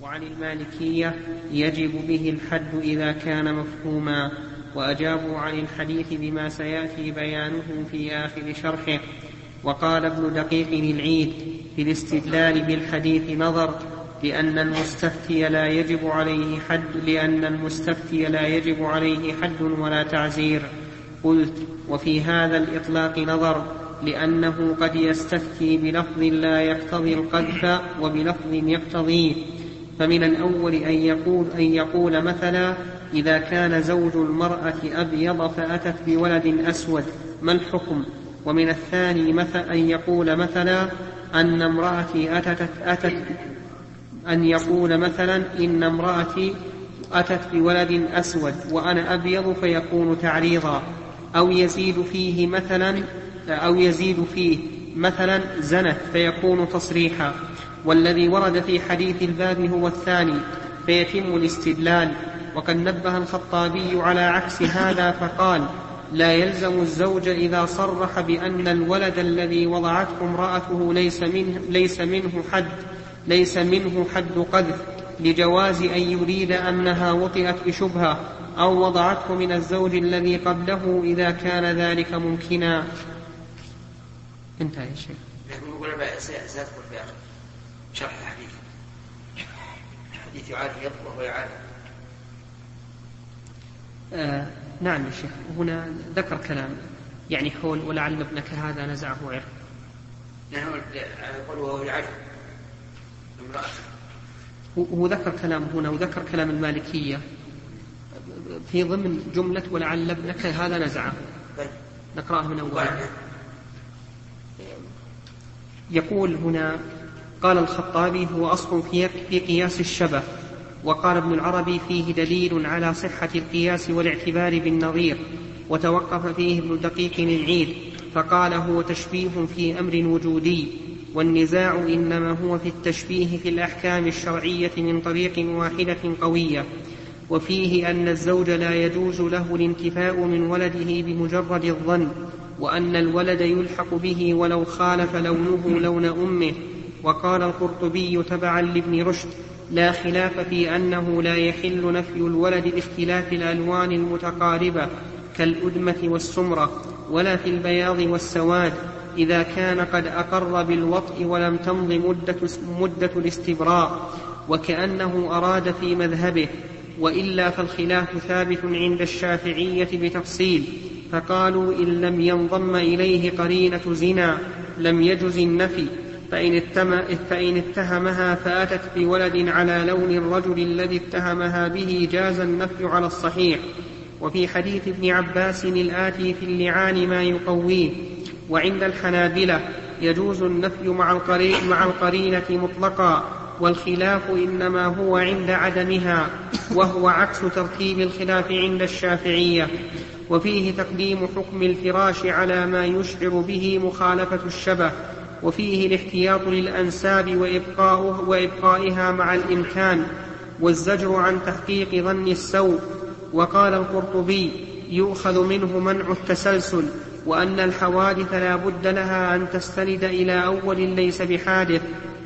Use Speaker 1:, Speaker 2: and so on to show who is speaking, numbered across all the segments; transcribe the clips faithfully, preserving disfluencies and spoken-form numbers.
Speaker 1: وعن المالكية يجب به الحد إذا كان مفهوما، وأجابوا عن الحديث بما سيأتي بيانه في آخر شرحه. وقال ابن دقيق العيد في الاستدلال بالحديث نظر، لأن المستفتي لا يجب عليه حد لأن المستفتي لا يجب عليه حد ولا تعزير. قلت: وفي هذا الإطلاق نظر، لأنه قد يستفتي بلفظ لا يقتضي القذف وبلفظ يقتضيه. فمن الأول أن يقول, أن يقول مثلا: إذا كان زوج المرأة أبيض فأتت بولد أسود ما الحكم؟ ومن الثاني مثلا أن يقول مثلا أن امرأتي أتت, أتت أن يقول مثلا إن امرأتي أتت بولد أسود وأنا أبيض فيكون تعريضا. أو يزيد فيه مثلا أو يزيد فيه مثلا زنت فيكون تصريحا. والذي ورد في حديث الباب هو الثاني فيتم الاستدلال. وقد نبه الخطابي على عكس هذا فقال: لا يلزم الزوج إذا صرح بأن الولد الذي وضعته امرأته ليس منه, ليس منه حد ليس منه حد قذف، لجواز أن يريد أنها وطئت بشبهة أو وضعته من الزوج الذي قبله إذا كان ذلك ممكنا. انتهى يا شيخ.
Speaker 2: يقول بقى سيذكر في آخر شرح الحديث الحديث يعارف وهو يعارف.
Speaker 1: آه نعم يا شيخ. هنا ذكر كلام يعني حول ولعل ابنك هذا نزعه عرق.
Speaker 2: نعم يقول وهو يعارف امرأة.
Speaker 1: هو ذكر كلام هنا وذكر كلام المالكية في ضمن جملة ولعل ابنك هذا نزعه. نقرأه من أول. يقول هنا: قال الخطابي: هو أصل في قياس الشبه. وقال ابن العربي: فيه دليل على صحة القياس والاعتبار بالنظير. وتوقف فيه ابن دقيق العيد فقال: هو تشبيه في أمر وجودي، والنزاع إنما هو في التشبيه في الأحكام الشرعية من طريق واحدة قوية. وفيه أن الزوج لا يجوز له الانتفاء من ولده بمجرد الظن، وأن الولد يلحق به ولو خالف لونه لون أمه. وقال القرطبي تبعا لابن رشد: لا خلاف في أنه لا يحل نفي الولد باختلاف الألوان المتقاربة كالأدمة والسمرة، ولا في البياض والسواد إذا كان قد أقر بالوطء ولم تمض مدة, مدة الاستبراء، وكأنه أراد في مذهبه. وإلا فالخلاف ثابت عند الشافعية بتفصيل، فقالوا: إن لم ينضم إليه قرينة زنا لم يجز النفي، فإن اتهمها فأتت بولد على لون الرجل الذي اتهمها به جاز النفي على الصحيح. وفي حديث ابن عباس الآتي في اللعان ما يقويه. وعند الحنابلة يجوز النفي مع القرينة مطلقا، والخلاف إنما هو عند عدمها، وهو عكس ترتيب الخلاف عند الشافعية. وفيه تقديم حكم الفراش على ما يشعر به مخالفة الشبه. وفيه الاحتياط للأنساب وإبقائها مع الإمكان، والزجر عن تحقيق ظن السوء. وقال القرطبي: يؤخذ منه منع التسلسل، وأن الحوادث لا بد لها أن تستند إلى أول ليس بحادث.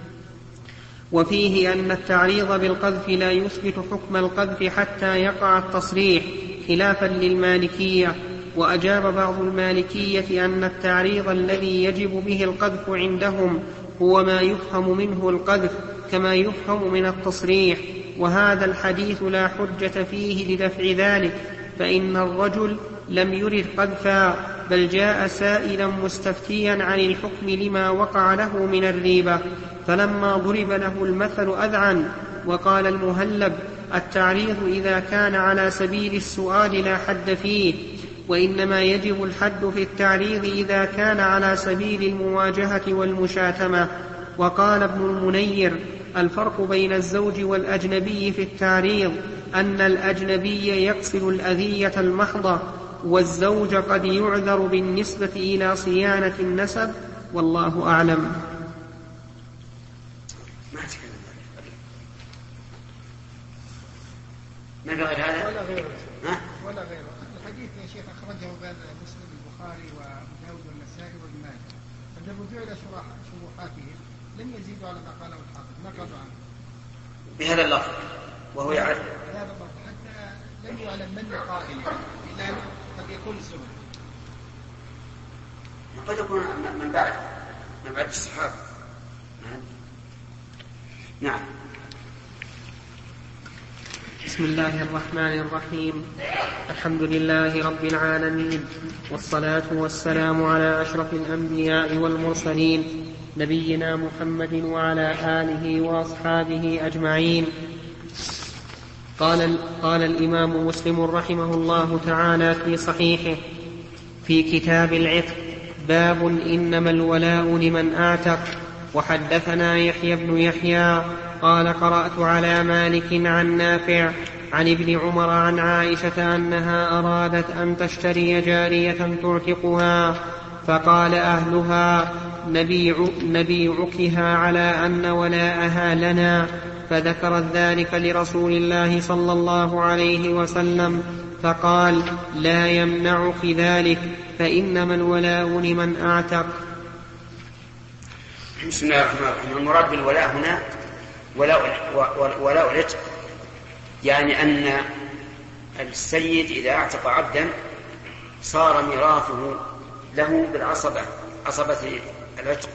Speaker 1: وفيه أن التعريض بالقذف لا يثبت حكم القذف حتى يقع التصريح، خلافا للمالكية. وأجاب بعض المالكية أن التعريض الذي يجب به القذف عندهم هو ما يفهم منه القذف كما يفهم من التصريح، وهذا الحديث لا حجة فيه لدفع ذلك، فإن الرجل لم يرد قذفا، بل جاء سائلا مستفتيا عن الحكم لما وقع له من الريبة، فلما ضرب له المثل أذعن. وقال المهلب: التعريض إذا كان على سبيل السؤال لا حد فيه، وإنما يجب الحد في التعريض إذا كان على سبيل المواجهة والمشاتمة. وقال ابن المنير: الفرق بين الزوج والأجنبي في التعريض أن الأجنبي يقصد الأذية المحضة، والزوج قد يعذر بالنسبة إلى صيانة النسب، والله أعلم.
Speaker 2: ما غير هذا
Speaker 3: ولا غيره ولا غيره. الحديث يا شيخ أخرجه بين مسلم البخاري وأبو داود والنسائي وابن ماجه، فإذا رجعوا إلى شروحاته لم يزيدوا على ما قاله الحافظ، نقلوا عنه.
Speaker 2: بهذا اللفظ وهو يعرف
Speaker 3: بهذا اللفظ حتى لم يعلم من القائل إلا قد يكون الزهري.
Speaker 2: قد يكون من بعد من بعد الصحابة. نعم.
Speaker 1: بسم الله الرحمن الرحيم. الحمد لله رب العالمين، والصلاة والسلام على أشرف الأنبياء والمرسلين نبينا محمد وعلى آله وأصحابه أجمعين. قال, قال الإمام مسلم رحمه الله تعالى في صحيحه في كتاب العتق: باب إنما الولاء لمن أعتق. وحدثنا يحيى بن يحيى قال: قرأت على مالك عن نافع عن ابن عمر عن عائشة أنها أرادت أن تشتري جارية تعتقها، فقال أهلها: نبيع نبيعكها على أن ولاءها لنا. فذكرت ذلك لرسول الله صلى الله عليه وسلم، فقال: لا يمنعك ذلك، فإنما الولاء لمن أعتق.
Speaker 2: بسم الله الرحمن الرحيم. المراد بالولاء هنا ولاء العتق، يعني أن السيد إذا اعتق عبدا صار ميراثه له بالعصبة، عصبة العتق،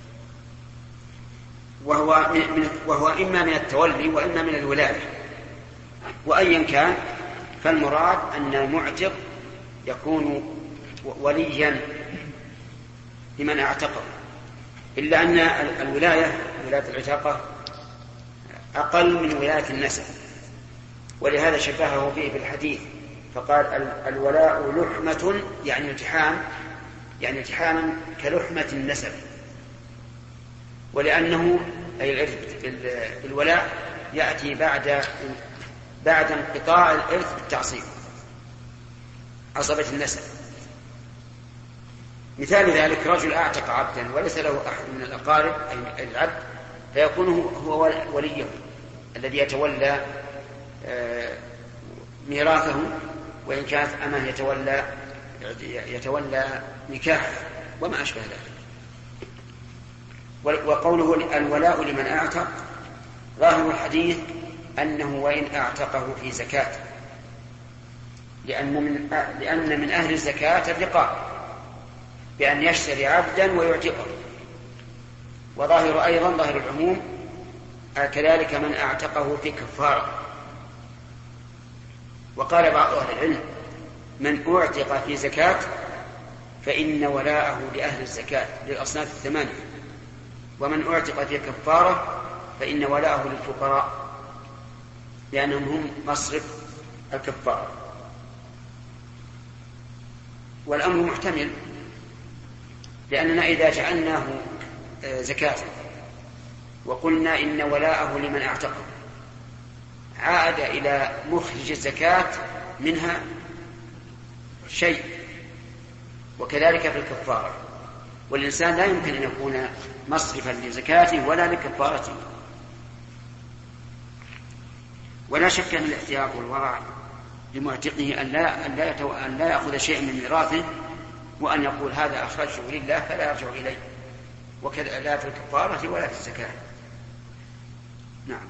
Speaker 2: وهو, من وهو إما من التولي وإما من الولاية، وأيا كان فالمراد أن المعتق يكون وليا لمن اعتقه، إلا أن الولاية ولاية العتاقة أقل من ولاية النسب، ولهذا شبهه فيه بالحديث فقال: الولاء لحمة، يعني التحام، يعني التحاما كلحمة النسب، ولأنه أي الولاء يأتي بعد بعد انقطاع الإرث بالتعصيب، عصبة النسب. مثال ذلك: رجل أعتق عبدا وليس له أحد من الأقارب أي العبد، فيكون هو وليه الذي يتولى ميراثه، وإن كانت أمه يتولى يتولى نكاحه وما أشبه ذلك. وقوله الولاء لمن أعتق، ظاهر الحديث أنه وإن أعتقه في زكاة، لأن من لأن من أهل الزكاة الرقاب بأن يشتري عبدا ويعتقه. وظاهر أيضا ظاهر العموم كذلك من أعتقه في كفارة. وقال بعض أهل العلم: من أعتق في زكاة فإن ولاءه لأهل الزكاة للأصناف الثمانية، ومن أعتق في كفارة فإن ولاءه للفقراء لأنهم هم مصرف الكفارة. والأمر محتمل، لأننا إذا جعلناه زكاة وقلنا إن ولاءه لمن اعتقه عاد إلى مخرج الزكاة منها شيء، وكذلك في الكفارة. والإنسان لا يمكن أن يكون مصرفا لزكاته ولا لكفارته. ولا شك أن الاحتياط والورع لمعتقه أن لا, أن لا, يتو... أن لا يأخذ شيء من ميراثه وأن يقول هذا أخرجه لله فلا يرجع إليه، وكذا لا في الكفارة ولا في الزكاة. نعم.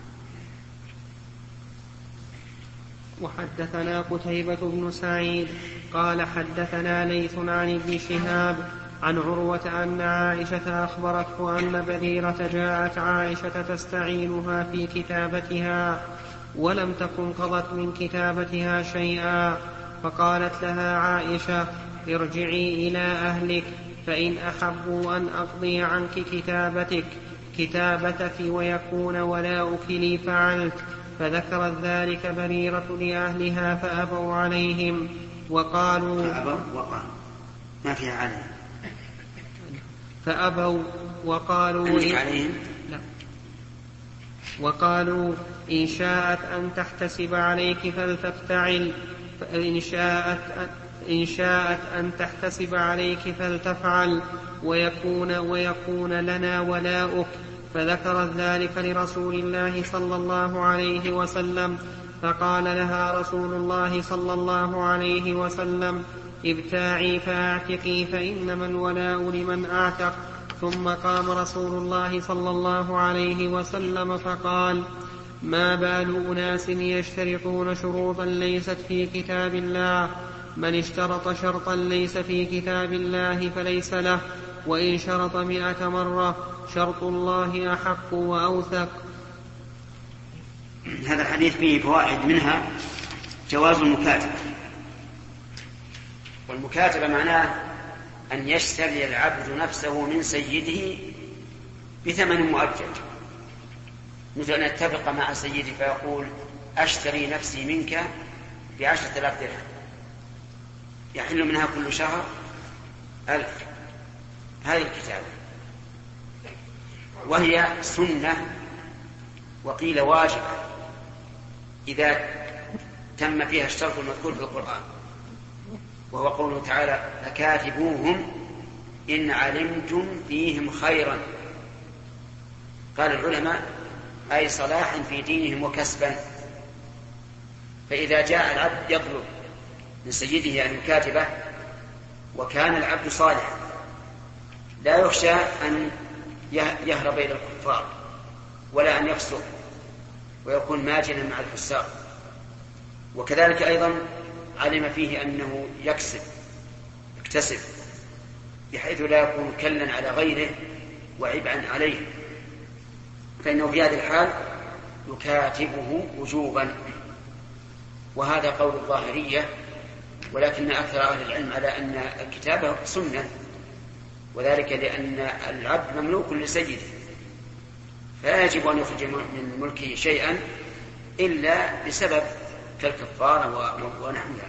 Speaker 1: وحدثنا قتيبة بن سعيد قال: حدثنا ليث عن ابن شهاب عن عروة أن عائشة أخبرته أن بريرة جاءت عائشة تستعينها في كتابتها ولم تكن قضت من كتابتها شيئا، فقالت لها عائشة: ارجعي إلى أهلك، فإن أحبوا أن أقضي عنك كتابتك كتابتك ويكون ولاؤك لي فعلت. فذكرت ذلك بريرة لأهلها فأبوا عليهم وقالوا
Speaker 2: ما فيها علم
Speaker 1: فأبوا وقالوا إن لا وقالوا إن شاءت أن تحتسب عليك فلتفتعل، إن شاءت إن شاءت أن تحتسب عليك فلتفعل ويكون ويكون لنا ولاؤك. فذكرت ذلك لرسول الله صلى الله عليه وسلم، فقال لها رسول الله صلى الله عليه وسلم: ابتاعي فاعتقي، فإنما الولاء لمن أعتق. ثم قام رسول الله صلى الله عليه وسلم فقال: ما بال أناس يشترطون شروطا ليست في كتاب الله؟ من اشترط شرطا ليس في كتاب الله فليس له، وإن شرط مئة مرة شرط الله أحق وأوثق.
Speaker 2: هذا الحديث فيه فوائد، منها جواز المكاتبة. والمكاتبة معناه أن يشتري العبد نفسه من سيده بثمن مؤجل، مثل أن يتفق مع سيدي فيقول أشتري نفسي منك بعشرة آلاف درهم، يحل منها كل شهر ألف. هذه الكتابة، وهي سنة وقيل واجبة إذا تم فيها الشرط المذكور في القرآن، وهو قوله تعالى فكاتبوهم إن علمتم فيهم خيرا. قال العلماء أي صلاحا في دينهم وكسبا. فإذا جاء العبد يطلب من سيده أن يكاتبه وكان العبد صالحا لا يخشى أن يهرب إلى الكفار ولا أن يفسق ويكون ماجنا مع الفساق، وكذلك أيضا علم فيه أنه يكسب يكتسب بحيث لا يكون كلا على غيره وعبئا عليه، فإنه في هذه الحال يكاتبه وجوبا. وهذا قول الظاهرية، ولكن أكثر أهل العلم على أن الكتابة سنة، وذلك لأن العبد مملوك لسيده فلا يجب أن يخرج من ملكه شيئا إلا بسبب كالكفارة ونحوها.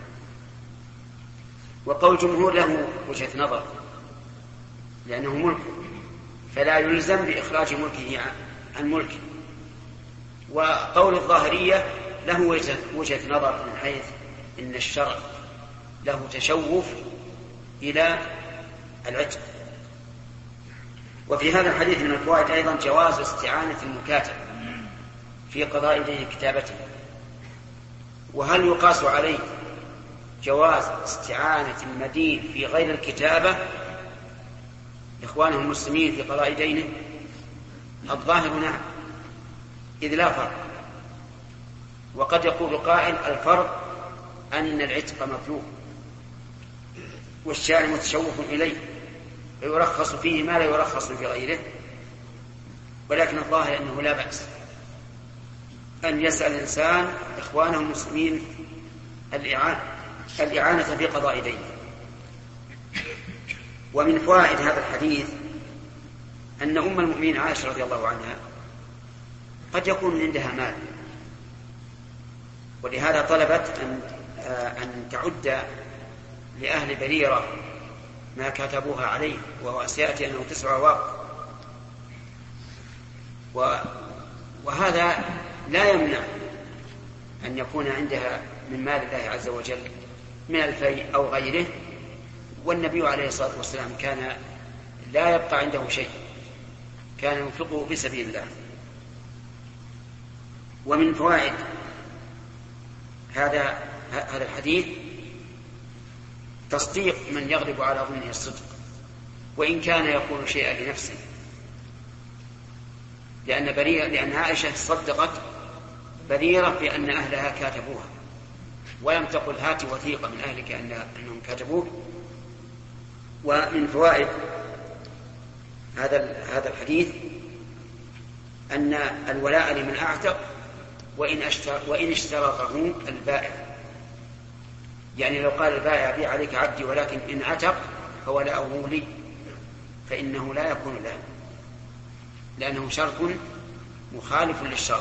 Speaker 2: وقول الجمهور له وجهة نظر لأنه ملك فلا يلزم بإخراج ملكه عن ملكه، وقول الظاهرية له وجهة نظر من حيث إن الشرع له تشوف إلى العتق. وفي هذا الحديث من الفوائد أيضا جواز استعانة المكاتب في قضاء دين كتابته. وهل يقاس عليه جواز استعانة المدين في غير الكتابة إخوانه المسلمين في قضاء دينه؟ الظاهر نعم، إذ لا فرق. وقد يقول قائل الفرق أن العتق مطلوب والشارع متشوف إليه ويرخص فيه ما لا يرخص في غيره، ولكن الظاهر أنه لا بأس أن يسأل الإنسان إخوانه المسلمين الإعانة, الإعانة في قضاء دينه. ومن فوائد هذا الحديث أن أم المؤمنين عائشة رضي الله عنها قد يكون عندها مال، ولهذا طلبت أن, أن تعد لأهل بريرة ما كتبوها عليه، وهو سيأتي أنه تسع واق. وهذا لا يمنع أن يكون عندها من مال الله عز وجل من الفيء أو غيره، والنبي عليه الصلاة والسلام كان لا يبقى عنده شيء، كان ينفقه في سبيل الله. ومن فوائد هذا هذا الحديث تصديق من يغلب على ظنه الصدق وإن كان يقول شيئا لنفسه، لأن بريرة لأن عائشة صدقت بريرة بأن أهلها كاتبوها، ولم تقل هات وثيقة من أهلك أنهم كاتبوه. ومن فوائد هذا هذا الحديث أن الولاء لمن أعتق وإن اشترطه البائع، يعني لو قال البائع بيع عليك عبدي ولكن إن عتق فولاؤه لي، فإنه لا يكون له، لأنه شرط مخالف للشرط.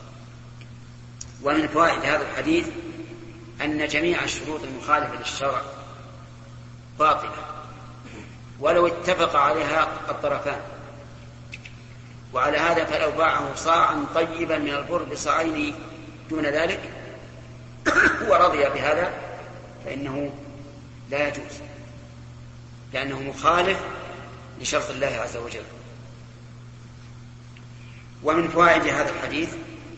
Speaker 2: ومن فوائد هذا الحديث أن جميع الشروط المخالفة للشرع باطلة ولو اتفق عليها الطرفان. وعلى هذا فلو باعه صاعا طيبا من البر بصاعين دون ذلك ورضي بهذا فإنه لا يجوز، لأنه مخالف لشرط الله عز وجل. ومن فوائد هذا الحديث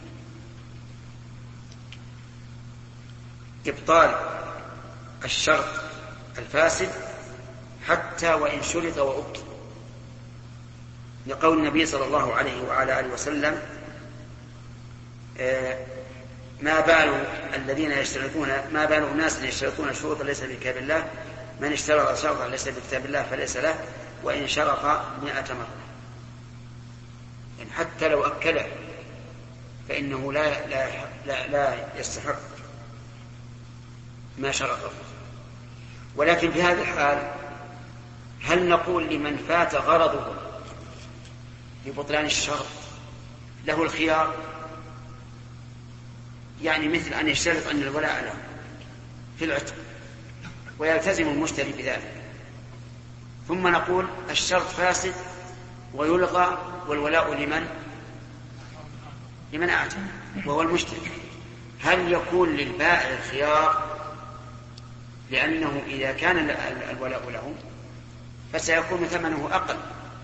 Speaker 2: إبطال الشرط الفاسد حتى وإن شرط وأبطل، لقول النبي صلى الله عليه وعلى آله وسلم ما بال الذين يشترطون ما بال الناس يشترطون شروطا ليس في كتاب الله، من اشترط شرطا ليس في كتاب الله فليس له، وإن شرط مئة مرة. يعني حتى لو أكله فإنه لا, لا, لا, لا يستحق ما شرطه. ولكن في هذه الحال هل نقول لمن فات غرضه ببطلان الشرط له الخيار؟ يعني مثل أن يشترط أن الولاء له في العتق ويلتزم المشتري بذلك، ثم نقول الشرط فاسد ويلغى والولاء لمن لمن أعتق وهو المشتري. هل يكون للبائع الخيار؟ لأنه إذا كان الولاء له فسيكون ثمنه أقل،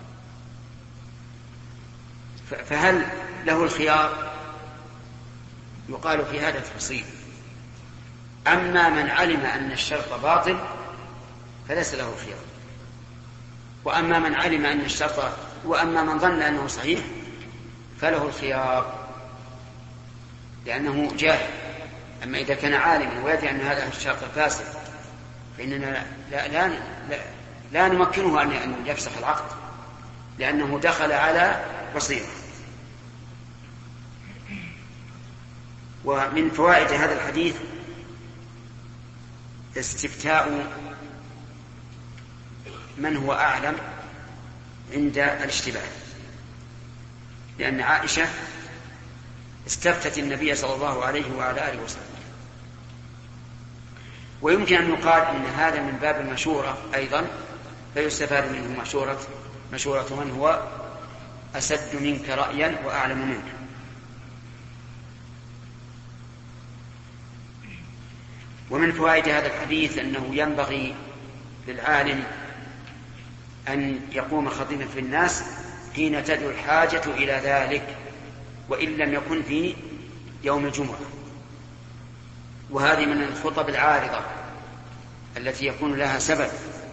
Speaker 2: فهل له الخيار؟ يقال في هذا التفصيل: أما من علم أن الشرط باطل فليس له خيار، وأما من علم أن الشرط وأما من ظن أنه صحيح فله الخيار لأنه جاهل. أما إذا كان عالما ويدري أن هذا الشرط فاسد فإننا لا, لا, لا, لا نمكنه أن يفسخ العقد لأنه دخل على بصيرة. ومن فوائد هذا الحديث استفتاء من هو أعلم عند الاشتباه، لأن عائشة استفتت النبي صلى الله عليه وعلى آله وسلم. ويمكن أن يقال إن هذا من باب المشورة أيضا، فيستفاد منه مشورة مشورة من هو أسد منك رأيا وأعلم منك. ومن فوائد هذا الحديث أنه ينبغي للعالم أن يقوم خطيبا في الناس حين تدعو الحاجة إلى ذلك، وإن لم يكن في يوم الجمعة. وهذه من الخطب العارضة التي يكون لها سبب.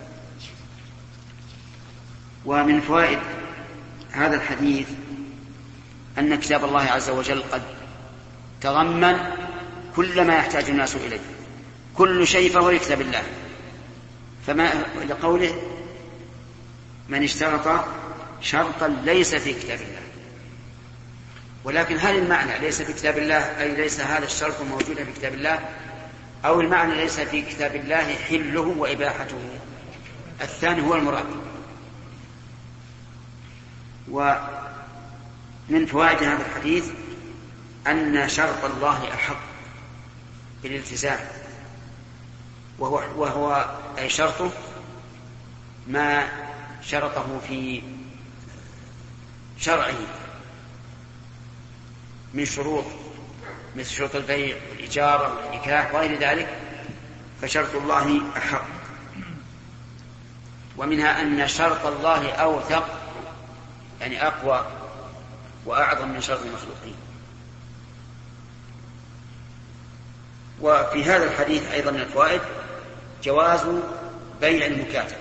Speaker 2: ومن فوائد هذا الحديث أن كتاب الله عز وجل قد تضمن كل ما يحتاج الناس إليه، كل شيء فهو كتاب الله. فما لقوله من اشترط شرطا ليس في كتاب الله. ولكن هل المعنى ليس في كتاب الله أي ليس هذا الشرط موجودا في كتاب الله، أو المعنى ليس في كتاب الله حله وإباحته؟ الثاني هو المراد. ومن فوائد هذا الحديث أن شرط الله أحق بالالتزام، وهو, وهو أي شرطه ما شرطه في شرعه من شروط مثل شروط البيع والإجارة والنكاح وغير ذلك، فشرط الله أحق. ومنها أن شرط الله أوثق، يعني أقوى وأعظم من شرط المخلوقين. وفي هذا الحديث أيضا من الفوائد جواز بيع المكاتب،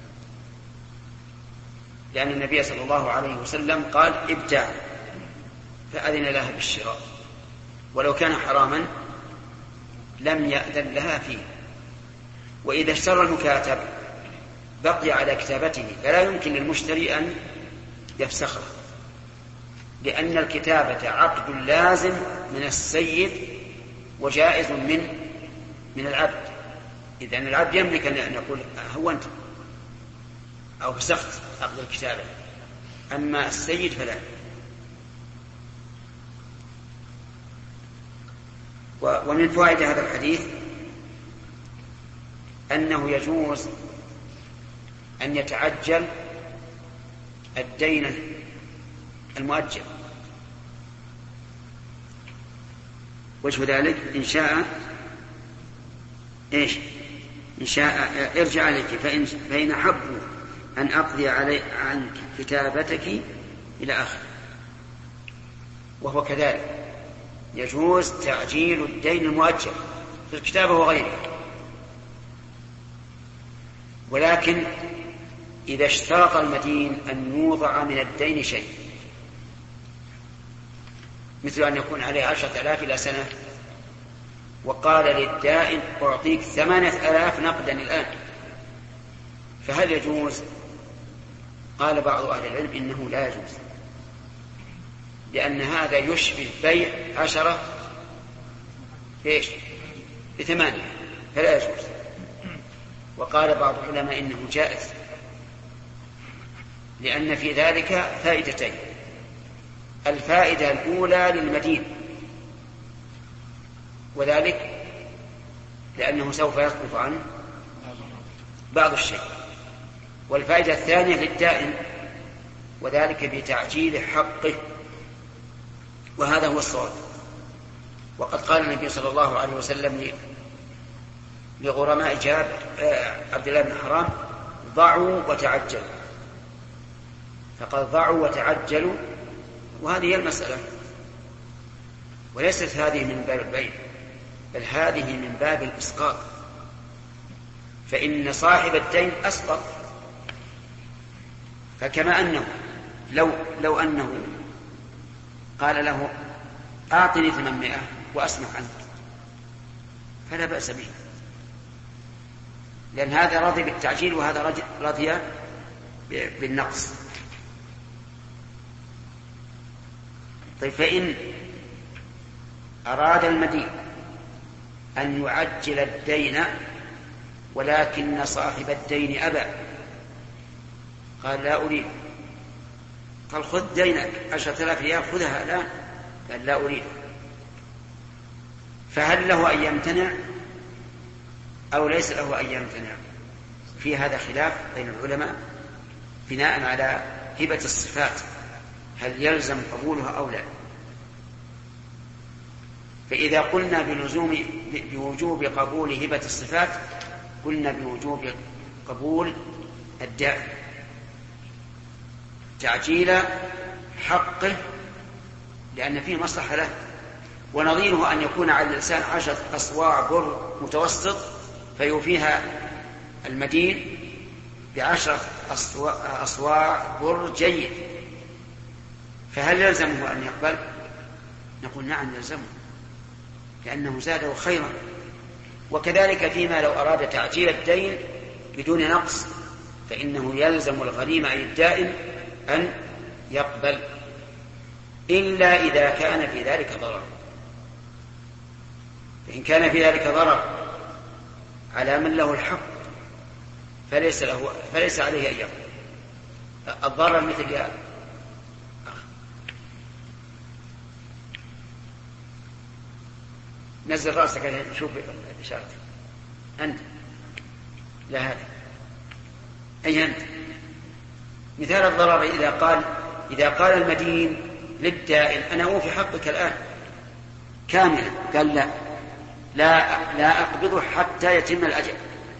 Speaker 2: لأن النبي صلى الله عليه وسلم قال ابتاع فأذن لها بالشراء، ولو كان حراما لم يأذن لها فيه. وإذا اشترى المكاتب بقي على كتابته، فلا يمكن للمشتري أن يفسخه، لأن الكتابة عقد لازم من السيد وجائز من من العبد. إذن العبد يملك أن يقول هونت أو فسخت عقد الكتابة، أما السيد فلا. ومن فوائد هذا الحديث أنه يجوز أن يتعجل الدين المؤجل. وجه ذلك إن شاء إيش إن شاء ارجع عليك فإن, فإن أحبوا أن أقضي علي عن كتابتك إلى آخر. وهو كذلك يجوز تعجيل الدين المؤجل في الكتابة وغيره، ولكن إذا اشترط المدين أن يوضع من الدين شيء، مثل أن يكون عليه عشرة آلاف إلى سنة وقال للدائن أعطيك ثمانية آلاف نقدا الآن، فهل يجوز؟ قال بعض أهل العلم إنه لا يجوز، لأن هذا يشبه بيع عشرة إيش بثمانية، فلا يجوز. وقال بعض العلماء إنه جائز، لأن في ذلك فائدتين: الفائدة الأولى للمدين، وذلك لأنه سوف يصرف عنه بعض الشيء، والفائدة الثانية للدائن، وذلك بتعجيل حقه، وهذا هو الصواب. وقد قال النبي صلى الله عليه وسلم لغرماء جاب عبد الله بن حرام: ضعوا وتعجلوا، فقال ضعوا وتعجلوا، وهذه هي المسألة، وليست هذه من باب البيع، بل هذه من باب الإسقاط، فإن صاحب الدين أسقط. فكما أنه لو, لو أنه قال له أعطني ثمانمائة وأسمح عنك، فلا بأس به، لأن هذا راضي بالتعجيل وهذا راضي بالنقص. طيب، فإن أراد المدين أن يعجل الدين ولكن صاحب الدين أبى، قال لا أريد، قال خذ دينك عشرة آلاف ريال خذها الآن، قال لا أريد، فهل له أن يمتنع أو ليس له أن يمتنع؟ في هذا خلاف بين العلماء بناء على هبة الصفات، هل يلزم قبولها أو لا. فإذا قلنا بلزوم بوجوب قبول هبة الصفات، قلنا بوجوب قبول الدائن، تعجيل حقه لأن فيه مصلحة له. ونظيره أن يكون على الإنسان عشرة أصواع بر متوسط فيوفيها المدين بعشرة أصواع بر جيد، فهل يلزمه أن يقبل؟ نقول نعم يلزمه، لأنه زاده خيرا. وكذلك فيما لو أراد تعجيل الدين بدون نقص، فإنه يلزم الغريم أي الدائن أن يقبل، إلا إذا كان في ذلك ضرر. فإن كان في ذلك ضرر على من له الحق فليس له فليس عليه أن يقبل الضرر. مثل يا نزل رأسك شوف الإشارة، أنت لا هذا أي أنت. مثال الضرر إذا قال إذا قال المدين للدائن أنا أوفي حقك الآن كاملا، قال لا لا لا أقبضه حتى يتم الأجل،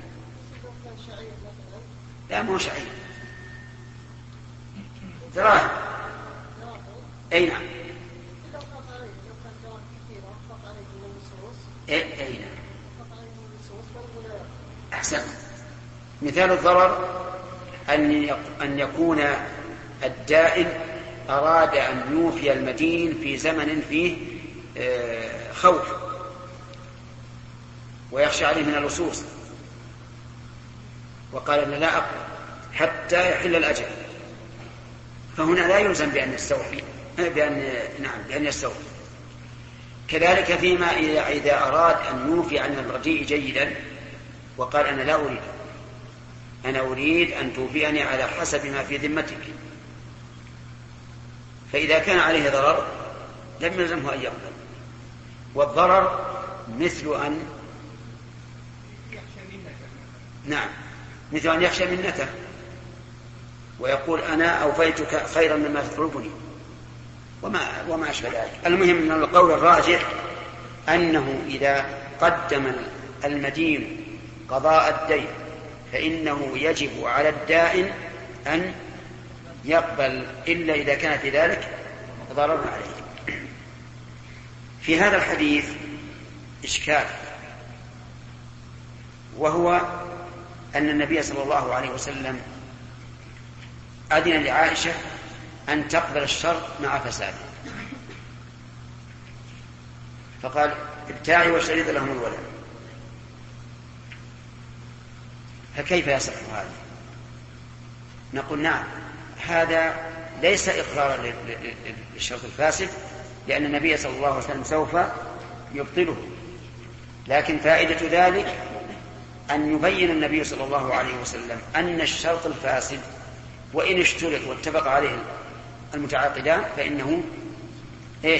Speaker 2: لا مو شعير دراهم، أي نعم أي نعم أحسن. مثال الضرر أن يكون الدائن أراد أن يوفي المدين في زمن فيه خوف ويخشى عليه من اللصوص، وقال أن لا أقبل حتى يحل الأجل، فهنا لا يلزم بأن يستوفي بأن نعم بأن يستوفي. كذلك فيما إذا أراد أن يوفي عن الرجيء جيدا وقال أنا لا أريد، أنا أريد أن توفيني على حسب ما في ذمتك، فإذا كان عليه ضرر لم يلزمه أن يقبل. والضرر مثل أن نعم مثل أن يخشى منته ويقول أنا أوفيتك خيرا مما تطلبني وما وما أشبه ذلك. المهم من القول الراجح أنه إذا قدم المدين قضاء الدين فإنه يجب على الدائن أن يقبل، إلا إذا كان في ذلك ضرر عليه. في هذا الحديث إشكال، وهو أن النبي صلى الله عليه وسلم أذن لعائشة أن تقبل الشرط مع فساده، فقال ابتاعي واشتريط لهم الولاء، فكيف يصح هذا؟ نقول نعم، هذا ليس إقرارا للشرط الفاسد، لأن النبي صلى الله عليه وسلم سوف يبطله، لكن فائدة ذلك أن يبين النبي صلى الله عليه وسلم أن الشرط الفاسد وإن اشترط واتفق عليه المتعاقدان فإنه إيش؟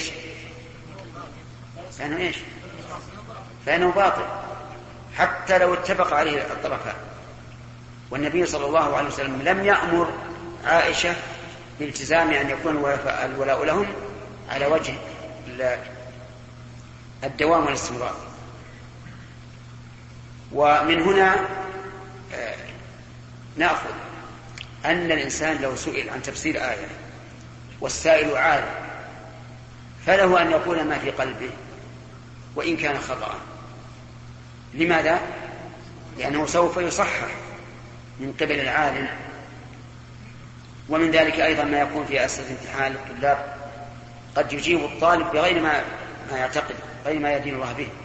Speaker 2: فإنه إيش؟ فإنه باطل حتى لو اتفق عليه الطرفان. والنبي صلى الله عليه وسلم لم يأمر عائشة بالتزام أن يكون الولاء لهم على وجه الدوام والاستمرار. ومن هنا نأخذ أن الإنسان لو سئل عن تفسير آية والسائل عالم فله أن يقول ما في قلبه وإن كان خطأ. لماذا؟ لأنه سوف يصحح من قبل العالم. ومن ذلك أيضا ما يكون في أسئلة امتحان للطلاب، قد يجيب الطالب بغير ما ما يعتقد، غير ما يدين الله به.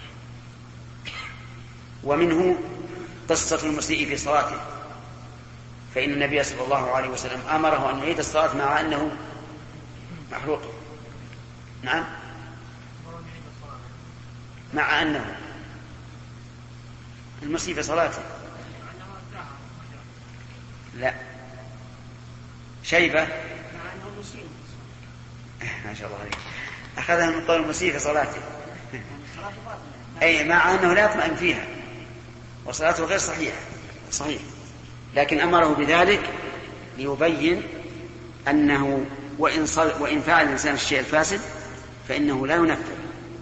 Speaker 2: ومنه قصة المسيء في صلاته، فإن النبي صلى الله عليه وسلم أمره أن يعيد الصلاة مع أنه محروق. نعم، مع أنه المسيء في صلاته لا شيبة ما شاء الله عليك، أخذها من قول المسيء في صلاته أي مع أنه لا يطمئن فيها وصلاته غير صحيحة صحيح، لكن أمره بذلك ليبين أنه وإن, وإن فعل الإنسان الشيء الفاسد فإنه لا ينفذ.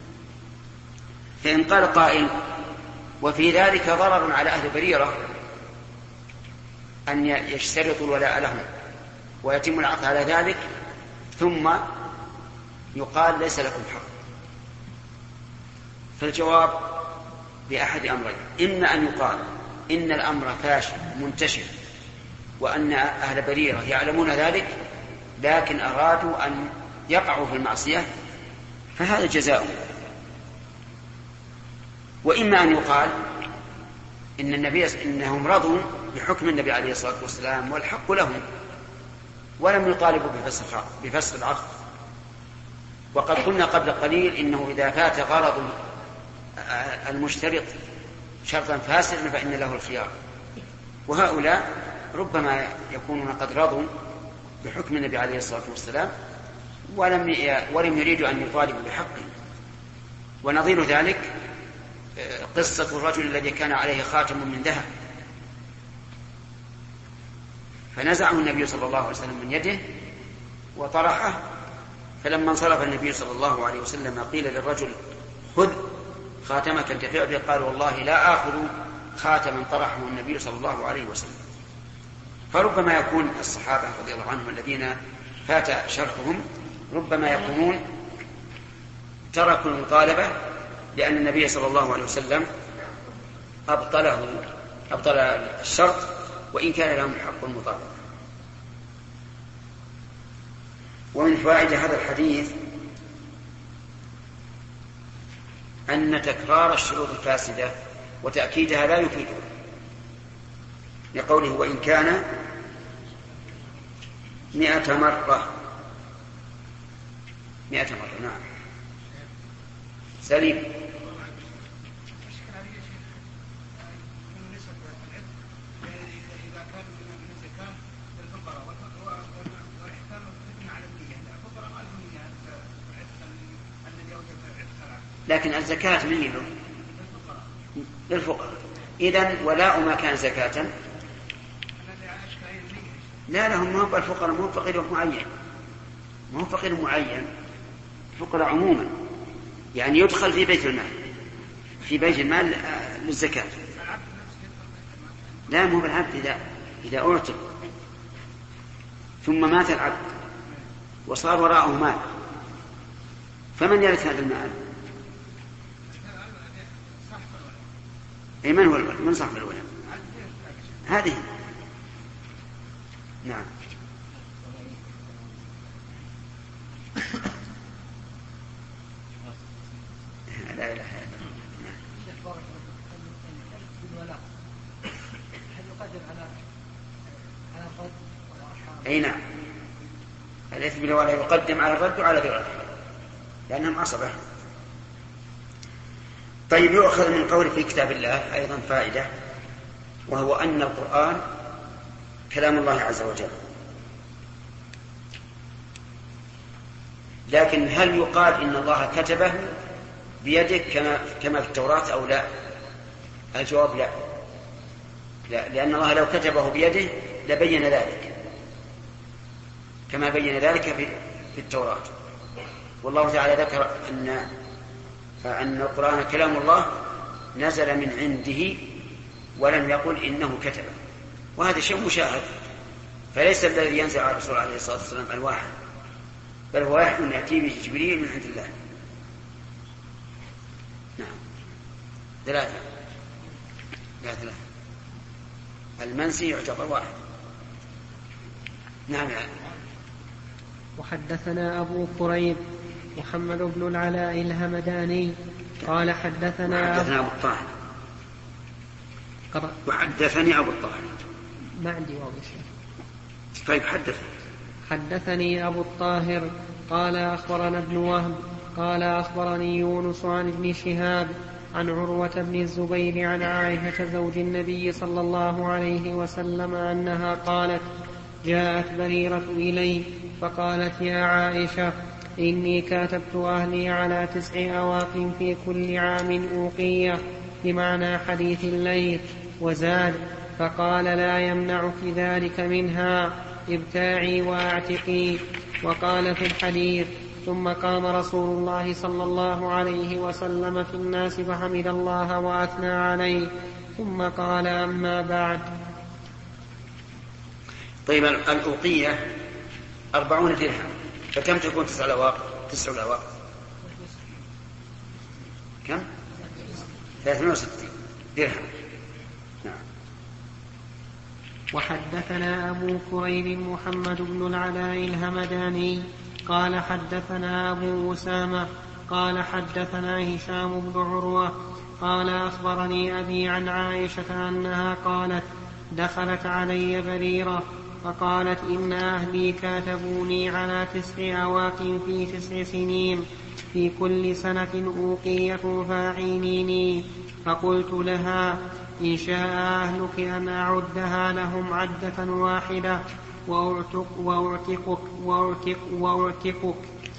Speaker 2: فإن قال قائل وفي ذلك ضرر على أهل بريرة أن يشترطوا الولاء لهم ويتم العقد على ذلك ثم يقال ليس لكم حق، فالجواب بأحد أمرين: إما أن يقال إن الأمر فاشل منتشر وأن أهل بريرة يعلمون ذلك لكن أرادوا أن يقعوا في المعصية فهذا جزاؤهم، وإما أن يقال إن النبي إنهم رضوا بحكم النبي عليه الصلاة والسلام والحق لهم ولم يطالبوا بفسخ بفسخ العقد. وقد قلنا قبل قليل إنه إذا فات غرض المشترط شرطا فاسدا فإن له الخيار، وهؤلاء ربما يكونون قد رضوا بحكم النبي عليه الصلاة والسلام ولم ولم يريدوا أن يطالبوا بحقه. ونظير ذلك قصة الرجل الذي كان عليه خاتم من ذهب فنزعه النبي صلى الله عليه وسلم من يده وطرحه، فلما انصرف النبي صلى الله عليه وسلم قيل للرجل خذ خاتمك انتفع به، قال والله لا آخذ خاتما طرحه النبي صلى الله عليه وسلم. فربما يكون الصحابة رضي الله عنهم الذين فات شرحهم ربما يكونون تركوا المطالبة لأن النبي صلى الله عليه وسلم أبطله أبطل الشرط وإن كان لهم حق المطالبة. ومن فوائد هذا الحديث أن تكرار الشروط الفاسدة وتأكيدها لا يفيده، لقوله وإن كان مئة مرة مئة مرة. نعم سليم. لكن الزكاة من له للفقراء، إذن ولاء ما كان زكاة لا لهم، ما هو الفقراء، ما هو فقير معين، ما هو فقير معين، فقراء عموما، يعني يدخل في بيت المال، في بيت المال للزكاة. لا مو بالعبد، إذا إذا أعتق ثم مات العبد وصار وراءه مال فمن يرث هذا المال؟ أي من هو الولد؟ من صاحب الولد؟ هذه. نعم. إله إلا الله.
Speaker 3: هل يقدر على على الرد
Speaker 2: أي نعم، الإثم بالولاء يقدم على الرد وعلى ذي الرد لأنهم عصبة. طيب، يؤخذ من قول في كتاب الله أيضا فائدة، وهو أن القرآن كلام الله عز وجل، لكن هل يقال إن الله كتبه بيده كما كما في التوراة أو لا؟ الجواب لا، لا، لأن الله لو كتبه بيده لبين ذلك كما بين ذلك في في التوراة. والله تعالى ذكر أن أن القرآن كلام الله نزل من عنده ولم يقل إنه كتبه، وهذا شيء مشاهد، فليس الذي ينزل على الرسول عليه الصلاة والسلام الواحد، بل هو وحي يأتي به جبريل من عند الله. نعم. ثلاثة لا ثلاثة المنسي يعتبر واحد. نعم.
Speaker 1: وحدثنا أبو كريب محمد بن العلاء الهمداني قال حدثنا
Speaker 2: حدثنا أبو الطاهر وحدثني أبو الطاهر
Speaker 1: ما عندي واضح شيء.
Speaker 2: طيب، حدث
Speaker 1: حدثني أبو الطاهر قال أخبرنا ابن وهب قال أخبرني يونس عن ابن شهاب عن عروة بن الزبير عن عائشة زوج النبي صلى الله عليه وسلم أنها قالت: جاءت بريرة إلي فقالت: يا عائشة، إني كاتبت أهلي على تسع أواق في كل عام أوقية، بمعنى حديث الليل. وزاد فقال: لا يمنعك ذلك منها، ابتاعي واعتقي. وقال في الحديث: ثم قام رسول الله صلى الله عليه وسلم في الناس فحمد الله وأثنى عليه، ثم قال: أما بعد.
Speaker 2: طيب، الأوقية أربعون درهم، فكم تكون تسع الأواق؟ تسع الأواق كم؟ ثلاثمائة وستين درهم. نعم.
Speaker 1: وحدثنا أبو كريب محمد بن العلاء الهمداني قال حدثنا أبو أسامة قال حدثنا هشام بن عروة قال أخبرني أبي عن عائشة أنها قالت: دخلت علي بريرة فقالت: إن أهلي كاتبوني على تسع أواق في تسع سنين، في كل سنة أوقية فاعينيني. فقلت لها: إن شاء أهلك أن أعدها لهم عدة واحدة وأعتق وأعتقك وأعتق وأعتقك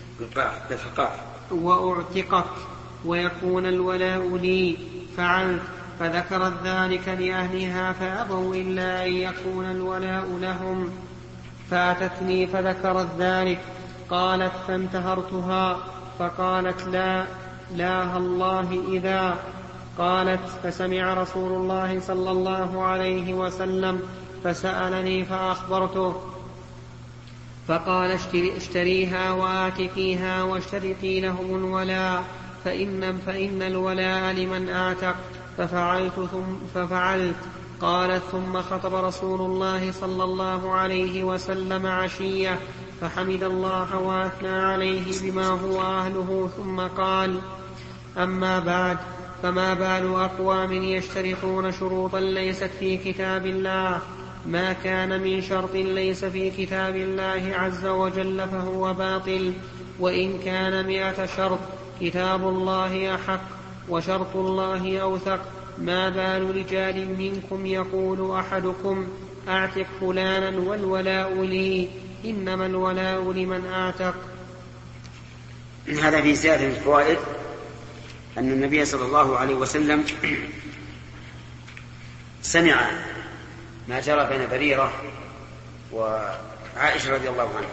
Speaker 1: وأعتقك ويكون الولاء لي. فعلت، فذكرت ذلك لأهلها فأبوا إلا أن يكون الولاء لهم. فأتتني فذكرت ذلك. قالت: فانتهرتها فقالت: لا لا الله إذا. قالت: فسمع رسول الله صلى الله عليه وسلم فسألني فأخبرته، فقال: اشتريها وآتكيها واشترطي لهم الولاء، فإن, فإن الولاء لمن آتق. ففعلت, ثم ففعلت. قالت: ثم خطب رسول الله صلى الله عليه وسلم عشية فحمد الله وأثنى عليه بما هو أهله، ثم قال: أما بعد، فما بال أقوام يشترطون شروطا ليست في كتاب الله؟ ما كان من شرط ليس في كتاب الله عز وجل فهو باطل، وإن كان مئة شرط كتاب الله أحق وشرط الله أوثق. ما بال رجال منكم يقول أحدكم: أعتق فلانا والولاء لي، إنما الولاء لمن أعتق.
Speaker 2: هذا في زيادة الفوائد أن النبي صلى الله عليه وسلم سمع ما جرى بين بريرة وعائشة رضي الله عنها،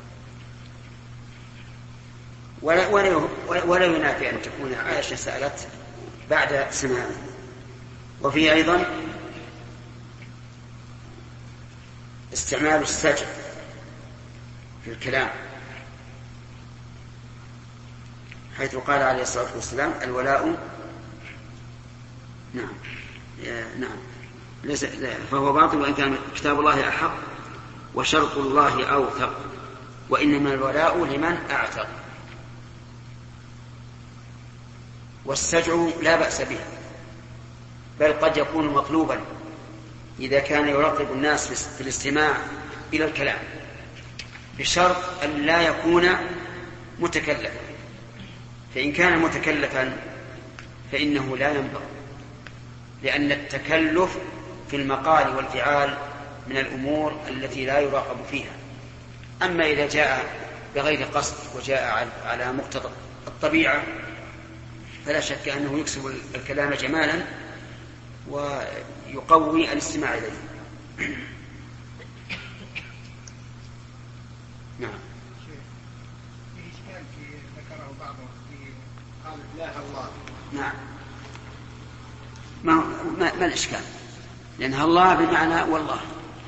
Speaker 2: ولا, ولا, ولا ينافي أن تكون عائشة سألت بعد سماعه. وفيه أيضا استعمال السجع في الكلام، حيث قال عليه الصلاة والسلام: الولاء نعم نعم ليس فهو باطل، وإن كان كتاب الله أحق وشرط الله أوثق، وإنما الولاء لمن أعتق. والسجع لا بأس به، بل قد يكون مطلوبا إذا كان يراقب الناس في الاستماع إلى الكلام، بشرط أن لا يكون متكلفا، فإن كان متكلفا فإنه لا ينبغي، لأن التكلف في المقال والفعال من الأمور التي لا يراقب فيها. أما إذا جاء بغير قصد وجاء على مقتضى الطبيعة فلا شك أنه يكسب الكلام جمالا ويقوي الاستماع إليه. نعم.
Speaker 3: في إشكال في ذكره بعضهم في قال لا الله.
Speaker 2: نعم. ما, ما, ما الإشكال؟ لأنها الله بمعنى والله.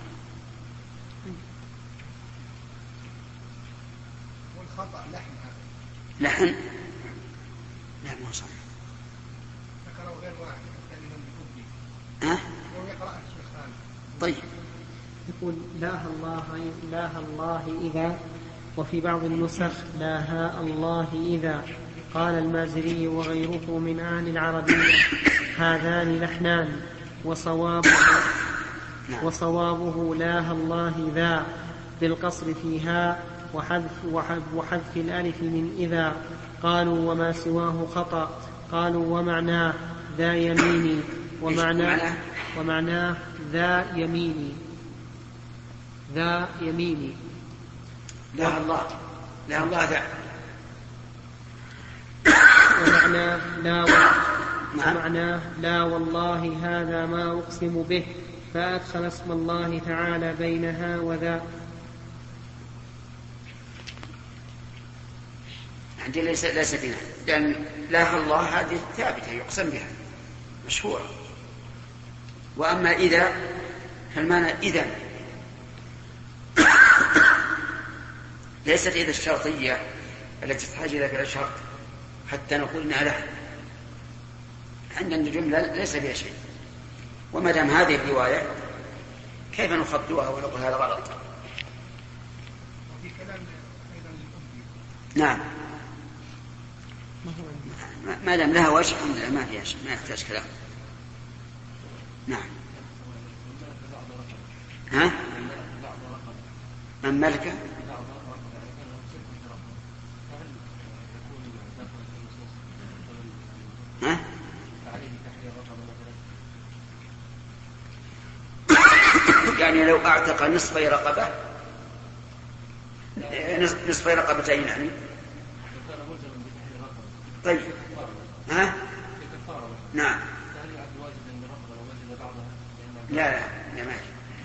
Speaker 3: والخطأ لحن هذا.
Speaker 2: لحن؟ لا ما هو صحيح.
Speaker 3: ذكره غير واحد كلمة بكبي.
Speaker 2: ها؟
Speaker 3: لو يقرأ الشيخ خالد.
Speaker 2: طيب.
Speaker 1: يقول لاها الله لاها الله إذا، وفي بعض النسخ لاها الله إذا. قال المازري وغيره من أهل العربية هذان لحنان، وصوابه, وصوابه لاها الله ذا بالقصر فيها وحذف, وحذف الألف من إذا. قالوا وما سواه خطأ. قالوا ومعناه ذا يميني، ومعناه, ومعناه ذا يميني ذا يميني
Speaker 2: لا الله لا الله ذا،
Speaker 1: ومعناه لا, ومعناه لا والله هذا ما أقسم به، فأدخل اسم الله تعالى بينها وذا.
Speaker 2: عندي ليس ليس بنا، لأن لا الله هذه ثابتة يقسم بها مشهورة. وأما إذا فالمعنى إذا ليست إذا الشرطية التي تحتاج إلى فعل شرط حتى نقول إنها لحن. عندنا الجملة ليس فيها شيء، وما دام هذه الرواية كيف نخطئها ونقول هذا غلط؟ نعم. ما دام لها وجه الحمد لله ما فيها شيء، ما يحتاج كلام. نعم. ها؟ من ملكه؟ ها؟ يعني لو اعتق نصفي رقبة، نصفي رقبتين يعني. طيب. ها؟ نعم. لا لا لا ما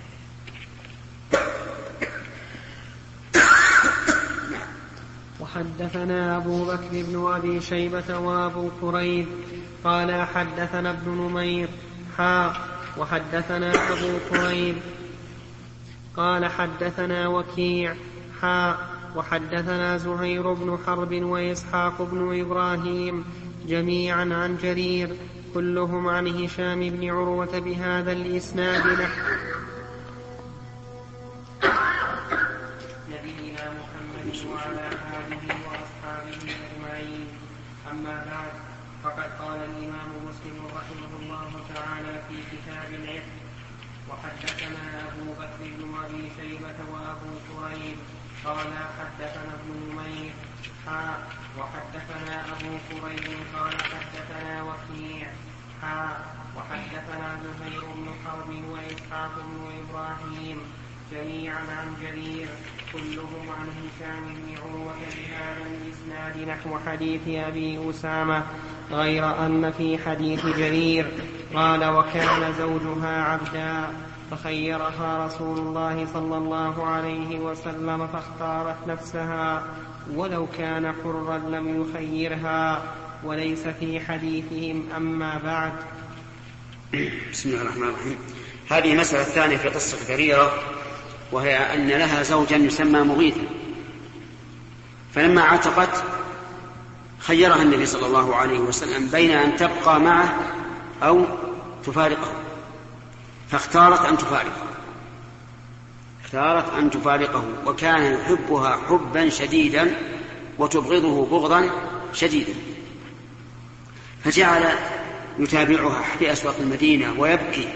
Speaker 1: وحدثنا أبو بكر بن أبي شيبة وأبو كريب قال حدثنا ابن نمير حا وحدثنا أبو كريب قال حدثنا وكيع حا وحدثنا زهير بن حرب وإسحاق بن إبراهيم جميعا عن جرير كلهم عن هشام بن عروة بهذا الإسناد نحو نبينا محمد وعلى آله وأصحابه أجمعين. أما بعد، فقد قال الإمام مسلم رحمه الله تعالى في كتاب العتق: وحدثنا أبو بكر بن أبي شيبة وأبو كريب قال حدثنا ابن نمير حا وحدثنا أبو كريب قال حدثنا وكيع حا وحدثنا زهير بن حرب وإسحاق بن إبراهيم جميعا عن جرير كلهم عن هشام بن عروة بهذا الإسناد نحو حديث أبي أسامة، غير أن في حديث جرير قال وكان زوجها عبدا فخيرها رسول الله صلى الله عليه وسلم فاختارت نفسها، ولو كان حرا لم يخيرها، وليس في حديثهم. أما بعد.
Speaker 2: بسم الله الرحمن الرحيم. هذه مسألة ثانية في قصة بريرة، وهي أن لها زوجا يسمى مغيثا، فلما عتقت خيرها النبي صلى الله عليه وسلم بين أن تبقى معه أو تفارقه، فاختارت أن تفارقه اختارت أن تفارقه وكان يحبها حبا شديدا وتبغضه بغضا شديدا، فجعل يتابعها في أسواق المدينة ويبكي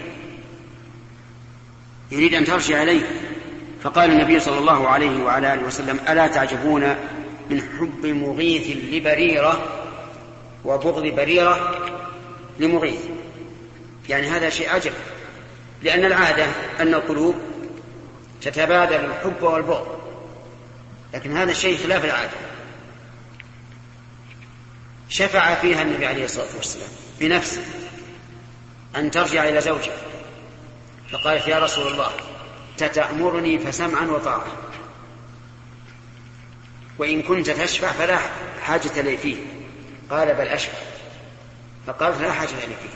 Speaker 2: يريد أن ترجع إليه. فقال النبي صلى الله عليه وعلى آله وسلم: ألا تعجبون من حب مغيث لبريرة وبغض بريرة لمغيث؟ يعني هذا شيء عجب، لأن العادة أن القلوب تتبادل الحب والبغض، لكن هذا الشيء خلاف العادة. شفع فيها النبي عليه الصلاة والسلام بنفسه أن ترجع إلى زوجها، فقالت: يا رسول الله، تتأمرني فسمعا وطاعة، وإن كنت تشفع فلا حاجة لي فيه. قال: بل أشفع. فقالت: لا حاجة لي فيه.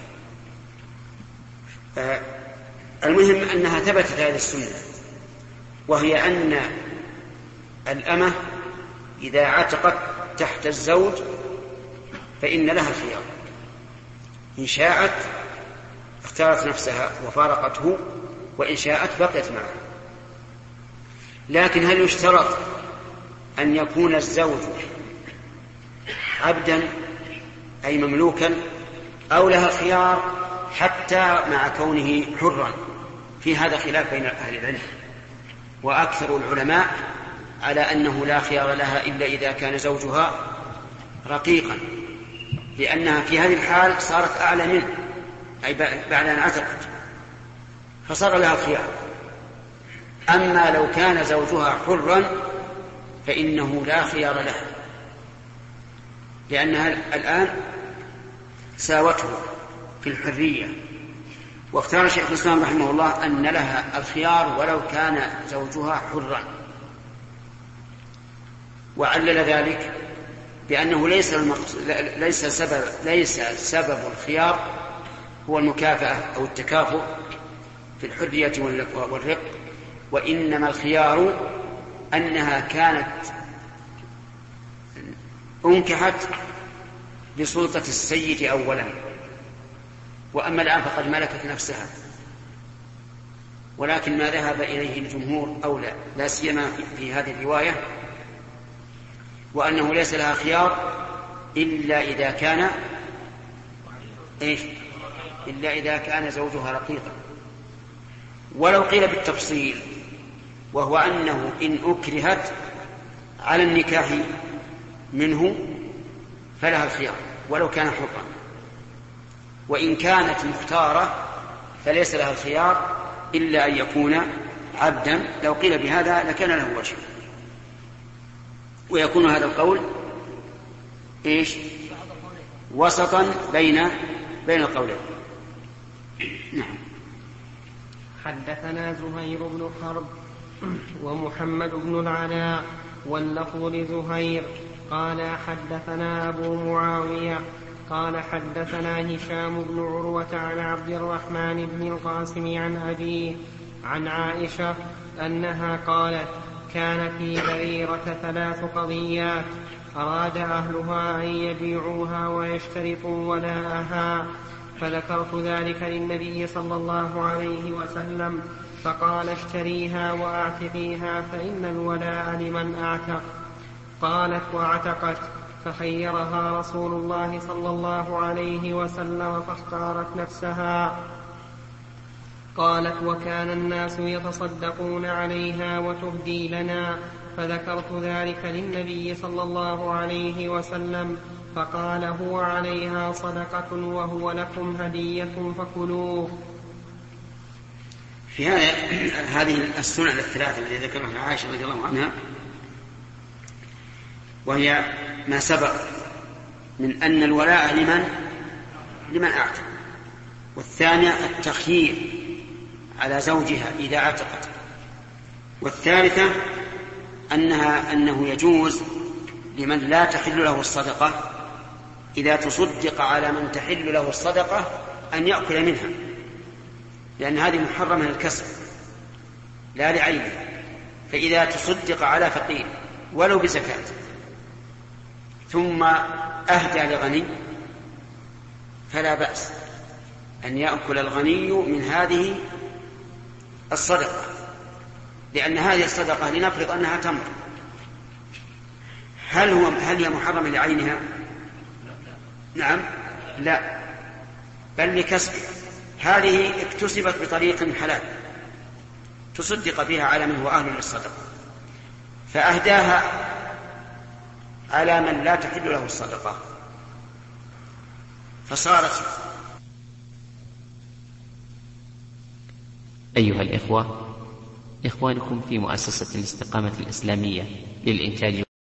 Speaker 2: آه المهم أنها ثبتت هذه السنة، وهي أن الأمة إذا عتقت تحت الزوج فإن لها الخيار، إن شاءت اختارت نفسها وفارقته، وإن شاءت بقيت معه. لكن هل يشترط أن يكون الزوج عبدا أي مملوكا، أو لها الخيار حتى مع كونه حرا؟ في هذا خلاف بين أهل العلم، وأكثر العلماء على أنه لا خيار لها إلا إذا كان زوجها رقيقا، لأنها في هذه الحال صارت أعلى منه، أي بعد أن عتقت فصار لها الخيار. أما لو كان زوجها حرا فإنه لا خيار لها، لأنها الآن ساوته في الحرية. واختار شيخ الإسلام رحمه الله أن لها الخيار ولو كان زوجها حرا، وعلل ذلك بأنه ليس المقص... ليس سبب ليس سبب الخيار هو المكافأة أو التكافؤ في الحرية والرق، وإنما الخيار أنها كانت أنكحت بسلطة السيد أولا، وأما الآن فقد ملكت نفسها. ولكن ما ذهب إليه الجمهور أولى، لا سيما في هذه الرواية، وأنه ليس لها خيار إلا إذا كان إيش؟ إلا إذا كان زوجها رقيقا. ولو قيل بالتفصيل، وهو أنه إن أكرهت على النكاح منه فلها الخيار ولو كان حرا، وإن كانت مختارة فليس لها الخيار إلا أن يكون عبدا. لو قيل بهذا لكان له وجه، ويكون هذا القول إيش؟ وسطا بين بين القولين. نعم.
Speaker 1: حدثنا زهير بن حرب ومحمد بن العلاء واللفظ لزهير قال حدثنا أبو معاوية قال حدثنا هشام بن عروة عن عبد الرحمن بن القاسم عن أبيه عن عائشة أنها قالت: كان في بريرة ثلاث قضيات أراد أهلها أن يبيعوها ويشترطوا ولاءها، فذكرت ذلك للنبي صلى الله عليه وسلم، فقال: اشتريها وأعتقيها فإن الولاء لمن أعتق. قالت: وأعتقت، فخيرها رسول الله صلى الله عليه وسلم فاختارت نفسها. قالت: وكان الناس يتصدقون عليها وتهدي لنا، فذكرت ذلك للنبي صلى الله عليه وسلم، فقال: هو عليها صدقة وهو لكم هدية فكلوه.
Speaker 2: في هذه السنن الثلاثة التي ذكرها عائشة رضي الله عنها، وهي ما سبق من أن الولاء لمن لمن أعتق، والثانية التخيير على زوجها إذا اعتقت، والثالثة أنها أنه يجوز لمن لا تحل له الصدقة إذا تصدق على من تحل له الصدقة أن يأكل منها، لأن هذه محرمة للكسب لا لعيبه. فإذا تصدق على فقير ولو بزكاة ثم أهدى لغني فلا بأس أن يأكل الغني من هذه الصدقة، لأن هذه الصدقة لنفرض أنها تمر، هل هو هل هي محرمة لعينها؟ نعم، لا، بل لكسبه. هذه اكتسبت بطريق حلال تصدق بها على من هو أهل للصدقة، فأهداها على من لا تحل له الصدقة فصارت.
Speaker 4: أيها الإخوة، إخوانكم في مؤسسة الاستقامة الإسلامية للإنتاج